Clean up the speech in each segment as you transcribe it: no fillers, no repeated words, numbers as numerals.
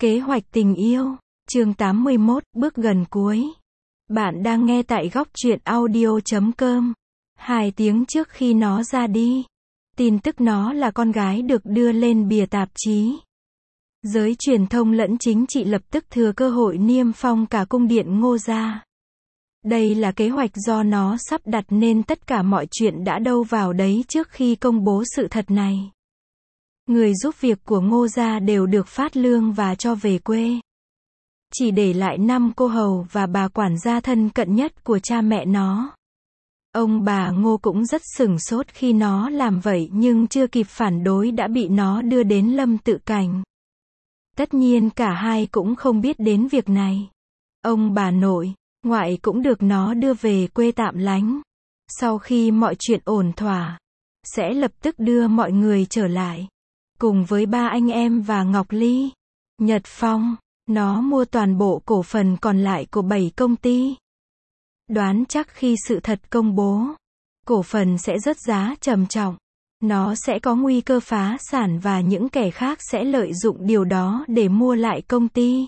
Kế hoạch tình yêu, chương 81, bước gần cuối. Bạn đang nghe tại góc truyện audio.com. 2 tiếng trước khi nó ra đi, tin tức nó là con gái được đưa lên bìa tạp chí. Giới truyền thông lẫn chính trị lập tức thừa cơ hội niêm phong cả cung điện Ngô gia. Đây là kế hoạch do nó sắp đặt nên tất cả mọi chuyện đã đâu vào đấy trước khi công bố sự thật này. Người giúp việc của Ngô gia đều được phát lương và cho về quê. Chỉ để lại 5 cô hầu và bà quản gia thân cận nhất của cha mẹ nó. Ông bà Ngô cũng rất sửng sốt khi nó làm vậy nhưng chưa kịp phản đối đã bị nó đưa đến Lâm Tự Cảnh. Tất nhiên cả hai cũng không biết đến việc này. Ông bà nội, ngoại cũng được nó đưa về quê tạm lánh. Sau khi mọi chuyện ổn thỏa, sẽ lập tức đưa mọi người trở lại. Cùng với 3 anh em và Ngọc Ly, Nhật Phong, nó mua toàn bộ cổ phần còn lại của 7 công ty. Đoán chắc khi sự thật công bố, cổ phần sẽ rớt giá trầm trọng. Nó sẽ có nguy cơ phá sản và những kẻ khác sẽ lợi dụng điều đó để mua lại công ty.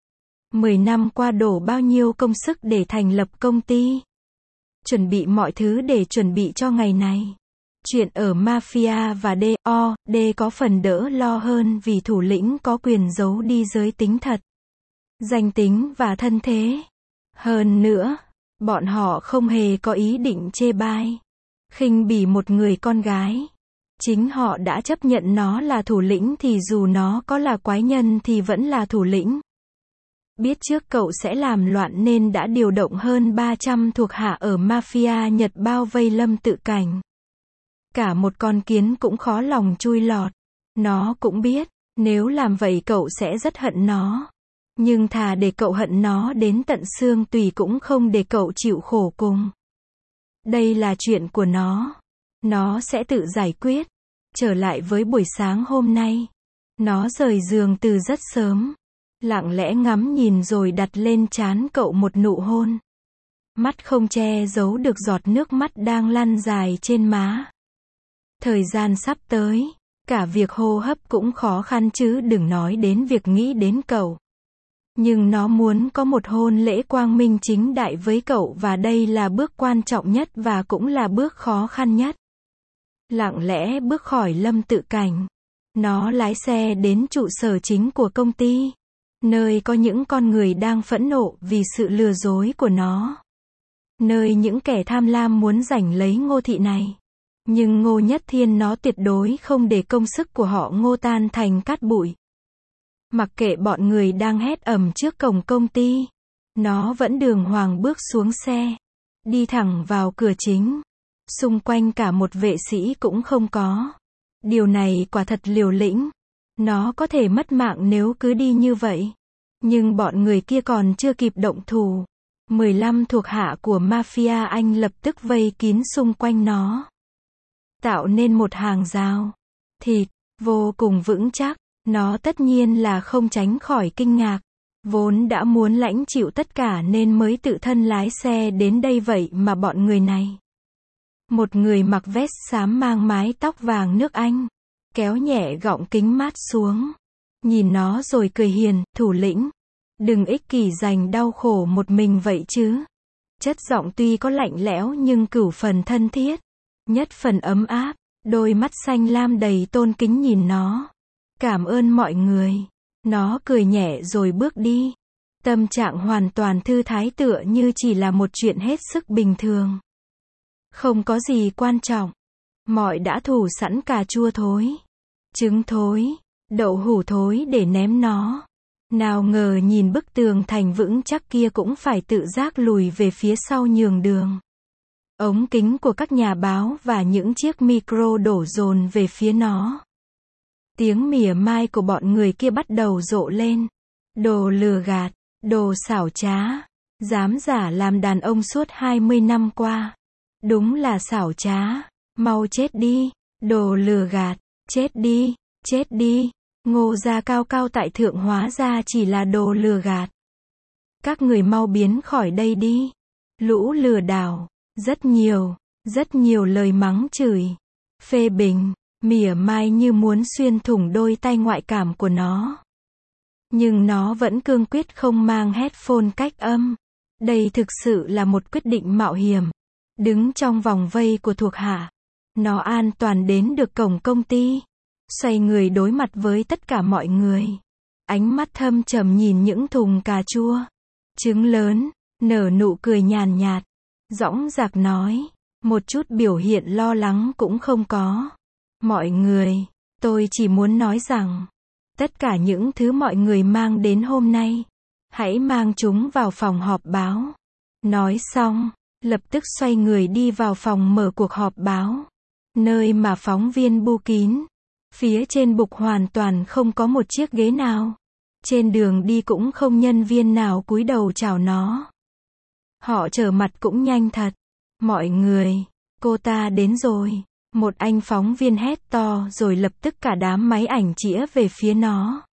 10 năm qua đổ bao nhiêu công sức để thành lập công ty. Chuẩn bị mọi thứ để chuẩn bị cho ngày này. Chuyện ở Mafia và D.O.D có phần đỡ lo hơn vì thủ lĩnh có quyền giấu đi giới tính thật, danh tính và thân thế. Hơn nữa, bọn họ không hề có ý định chê bai, khinh bỉ một người con gái. Chính họ đã chấp nhận nó là thủ lĩnh thì dù nó có là quái nhân thì vẫn là thủ lĩnh. Biết trước cậu sẽ làm loạn nên đã điều động hơn 300 thuộc hạ ở Mafia Nhật bao vây Lâm Tự Cảnh. Cả một con kiến cũng khó lòng chui lọt. Nó cũng biết, nếu làm vậy cậu sẽ rất hận nó. Nhưng thà để cậu hận nó đến tận xương tủy cũng không để cậu chịu khổ cùng. Đây là chuyện của nó. Nó sẽ tự giải quyết. Trở lại với buổi sáng hôm nay. Nó rời giường từ rất sớm. Lặng lẽ ngắm nhìn rồi đặt lên trán cậu một nụ hôn. Mắt không che giấu được giọt nước mắt đang lăn dài trên má. Thời gian sắp tới, cả việc hô hấp cũng khó khăn chứ đừng nói đến việc nghĩ đến cậu. Nhưng nó muốn có một hôn lễ quang minh chính đại với cậu và đây là bước quan trọng nhất và cũng là bước khó khăn nhất. Lặng lẽ bước khỏi Lâm Tự Cảnh. Nó lái xe đến trụ sở chính của công ty, nơi có những con người đang phẫn nộ vì sự lừa dối của nó. Nơi những kẻ tham lam muốn giành lấy Ngô thị này. Nhưng Ngô Nhất Thiên nó tuyệt đối không để công sức của họ Ngô tan thành cát bụi. Mặc kệ bọn người đang hét ầm trước cổng công ty, nó vẫn đường hoàng bước xuống xe, đi thẳng vào cửa chính. Xung quanh cả một vệ sĩ cũng không có. Điều này quả thật liều lĩnh. Nó có thể mất mạng nếu cứ đi như vậy. Nhưng bọn người kia còn chưa kịp động thủ. 15 thuộc hạ của Mafia Anh lập tức vây kín xung quanh nó. Tạo nên một hàng rào thịt vô cùng vững chắc. Nó tất nhiên là không tránh khỏi kinh ngạc. Vốn đã muốn lãnh chịu tất cả nên mới tự thân lái xe đến đây vậy mà bọn người này. Một người mặc vest xám mang mái tóc vàng nước Anh, kéo nhẹ gọng kính mát xuống. Nhìn nó rồi cười hiền, thủ lĩnh. Đừng ích kỷ dành đau khổ một mình vậy chứ. Chất giọng tuy có lạnh lẽo nhưng cửu phần thân thiết. Nhất phần ấm áp, đôi mắt xanh lam đầy tôn kính nhìn nó. Cảm ơn mọi người. Nó cười nhẹ rồi bước đi. Tâm trạng hoàn toàn thư thái tựa như chỉ là một chuyện hết sức bình thường. Không có gì quan trọng. Mọi đã thủ sẵn cà chua thối, trứng thối, đậu hủ thối để ném nó. Nào ngờ nhìn bức tường thành vững chắc kia cũng phải tự giác lùi về phía sau nhường đường. Ống kính của các nhà báo và những chiếc micro đổ dồn về phía nó. Tiếng mỉa mai của bọn người kia bắt đầu rộ lên. Đồ lừa gạt, đồ xảo trá, dám giả làm đàn ông suốt 20 năm qua. Đúng là xảo trá, mau chết đi, đồ lừa gạt, chết đi. Ngô gia cao cao tại thượng hóa ra chỉ là đồ lừa gạt. Các người mau biến khỏi đây đi. Lũ lừa đảo, rất nhiều lời mắng chửi, phê bình, mỉa mai như muốn xuyên thủng đôi tay ngoại cảm của nó. Nhưng nó vẫn cương quyết không mang headphone cách âm. Đây thực sự là một quyết định mạo hiểm. Đứng trong vòng vây của thuộc hạ, nó an toàn đến được cổng công ty. Xoay người đối mặt với tất cả mọi người. Ánh mắt thâm trầm nhìn những thùng cà chua, trứng lớn, nở nụ cười nhàn nhạt. Dõng dạc nói, một chút biểu hiện lo lắng cũng không có. Mọi người, tôi chỉ muốn nói rằng, tất cả những thứ mọi người mang đến hôm nay, hãy mang chúng vào phòng họp báo. Nói xong, lập tức xoay người đi vào phòng mở cuộc họp báo. Nơi mà phóng viên bu kín. Phía trên bục hoàn toàn không có một chiếc ghế nào. Trên đường đi cũng không nhân viên nào cúi đầu chào nó. Họ trở mặt cũng nhanh thật. Mọi người, cô ta đến rồi. Một anh phóng viên hét to rồi lập tức cả đám máy ảnh chĩa về phía nó.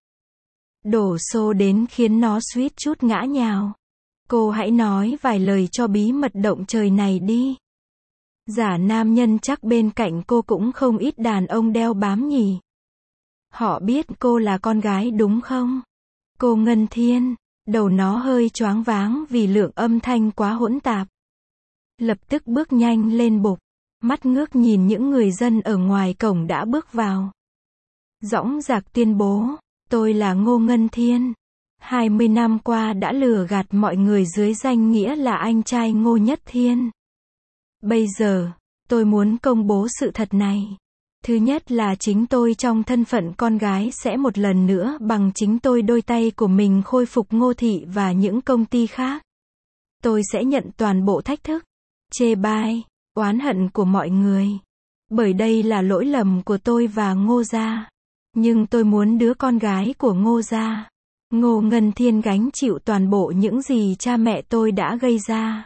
Đổ xô đến khiến nó suýt chút ngã nhào. Cô hãy nói vài lời cho bí mật động trời này đi. Giả nam nhân chắc bên cạnh cô cũng không ít đàn ông đeo bám nhỉ. Họ biết cô là con gái đúng không? Cô Ngân Thiên. Đầu nó hơi choáng váng vì lượng âm thanh quá hỗn tạp. Lập tức bước nhanh lên bục. Mắt ngước nhìn những người dân ở ngoài cổng đã bước vào. Dõng dạc tuyên bố, tôi là Ngô Ngân Thiên. 20 năm qua đã lừa gạt mọi người dưới danh nghĩa là anh trai Ngô Nhất Thiên. Bây giờ, tôi muốn công bố sự thật này. Thứ nhất là chính tôi trong thân phận con gái sẽ một lần nữa bằng chính tôi đôi tay của mình khôi phục Ngô Thị và những công ty khác. Tôi sẽ nhận toàn bộ thách thức, chê bai, oán hận của mọi người. Bởi đây là lỗi lầm của tôi và Ngô gia. Nhưng tôi muốn đứa con gái của Ngô gia, Ngô Ngân Thiên gánh chịu toàn bộ những gì cha mẹ tôi đã gây ra.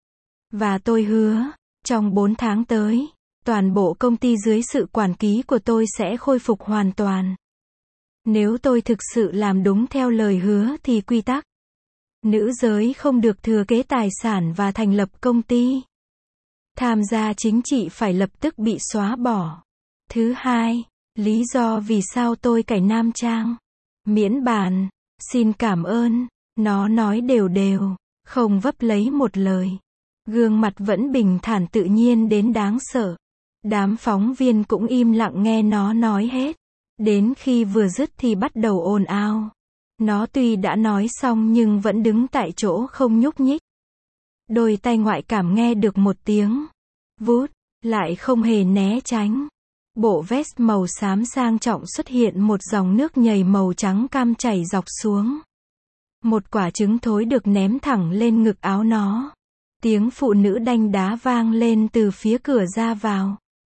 Và tôi hứa, trong 4 tháng tới, toàn bộ công ty dưới sự quản lý của tôi sẽ khôi phục hoàn toàn. Nếu tôi thực sự làm đúng theo lời hứa thì quy tắc nữ giới không được thừa kế tài sản và thành lập công ty. Tham gia chính trị phải lập tức bị xóa bỏ. Thứ hai, lý do vì sao tôi cải nam trang. Miễn bàn, xin cảm ơn, nó nói đều đều, không vấp lấy một lời. Gương mặt vẫn bình thản tự nhiên đến đáng sợ. Đám phóng viên cũng im lặng nghe nó nói hết. Đến khi vừa dứt thì bắt đầu ồn ào. Nó tuy đã nói xong nhưng vẫn đứng tại chỗ không nhúc nhích. Đôi tay ngoại cảm nghe được một tiếng vút, lại không hề né tránh. Bộ vest màu xám sang trọng xuất hiện một dòng nước nhầy màu trắng cam chảy dọc xuống. Một quả trứng thối được ném thẳng lên ngực áo nó. Tiếng phụ nữ đanh đá vang lên từ phía cửa ra vào.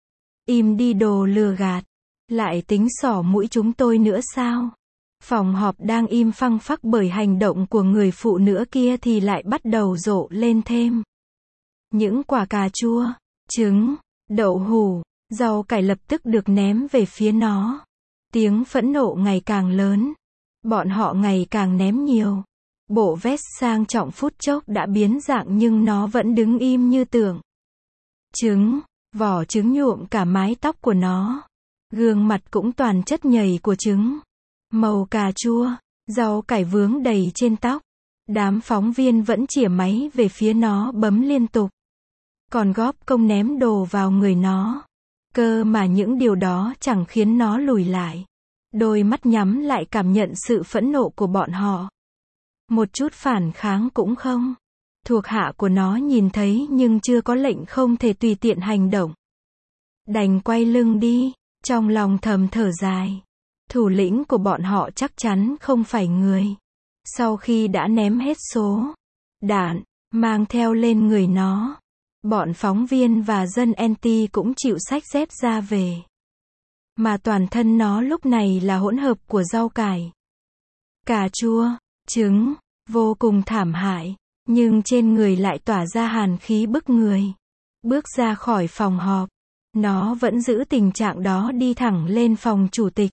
Im đi đồ lừa gạt. Lại tính xỏ mũi chúng tôi nữa sao? Phòng họp đang im phăng phắc bởi hành động của người phụ nữ kia thì lại bắt đầu rộ lên thêm. Những quả cà chua, trứng, đậu hũ, rau cải lập tức được ném về phía nó. Tiếng phẫn nộ ngày càng lớn. Bọn họ ngày càng ném nhiều. Bộ vest sang trọng phút chốc đã biến dạng nhưng nó vẫn đứng im như tượng. Trứng, vỏ trứng nhuộm cả mái tóc của nó. Gương mặt cũng toàn chất nhầy của trứng. Màu cà chua, rau cải vướng đầy trên tóc. Đám phóng viên vẫn chĩa máy về phía nó bấm liên tục. Còn góp công ném đồ vào người nó. Cơ mà những điều đó chẳng khiến nó lùi lại. Đôi mắt nhắm lại cảm nhận sự phẫn nộ của bọn họ. Một chút phản kháng cũng không. Thuộc hạ của nó nhìn thấy nhưng chưa có lệnh không thể tùy tiện hành động. Đành quay lưng đi, trong lòng thầm thở dài. Thủ lĩnh của bọn họ chắc chắn không phải người. Sau khi đã ném hết số đạn mang theo lên người nó, bọn phóng viên và dân NT cũng chịu xách dép ra về. Mà toàn thân nó lúc này là hỗn hợp của rau cải, cà chua, trứng, vô cùng thảm hại, nhưng trên người lại tỏa ra hàn khí bức người. Bước ra khỏi phòng họp, nó vẫn giữ tình trạng đó đi thẳng lên phòng chủ tịch.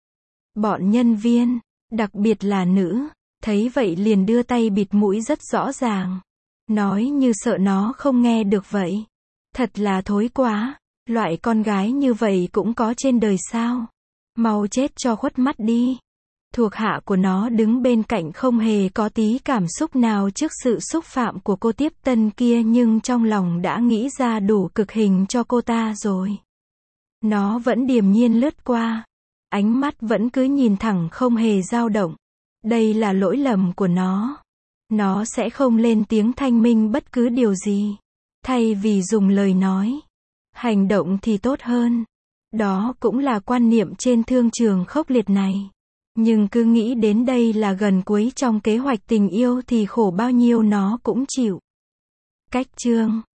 Bọn nhân viên, đặc biệt là nữ, thấy vậy liền đưa tay bịt mũi rất rõ ràng. Nói như sợ nó không nghe được vậy. Thật là thối quá, loại con gái như vậy cũng có trên đời sao. Mau chết cho khuất mắt đi. Thuộc hạ của nó đứng bên cạnh không hề có tí cảm xúc nào trước sự xúc phạm của cô tiếp tân kia, nhưng trong lòng đã nghĩ ra đủ cực hình cho cô ta rồi. Nó vẫn điềm nhiên lướt qua. Ánh mắt vẫn cứ nhìn thẳng không hề dao động. Đây là lỗi lầm của nó. Nó sẽ không lên tiếng thanh minh bất cứ điều gì. Thay vì dùng lời nói, hành động thì tốt hơn. Đó cũng là quan niệm trên thương trường khốc liệt này. Nhưng cứ nghĩ đến đây là gần cuối trong kế hoạch tình yêu thì khổ bao nhiêu nó cũng chịu. Cách chương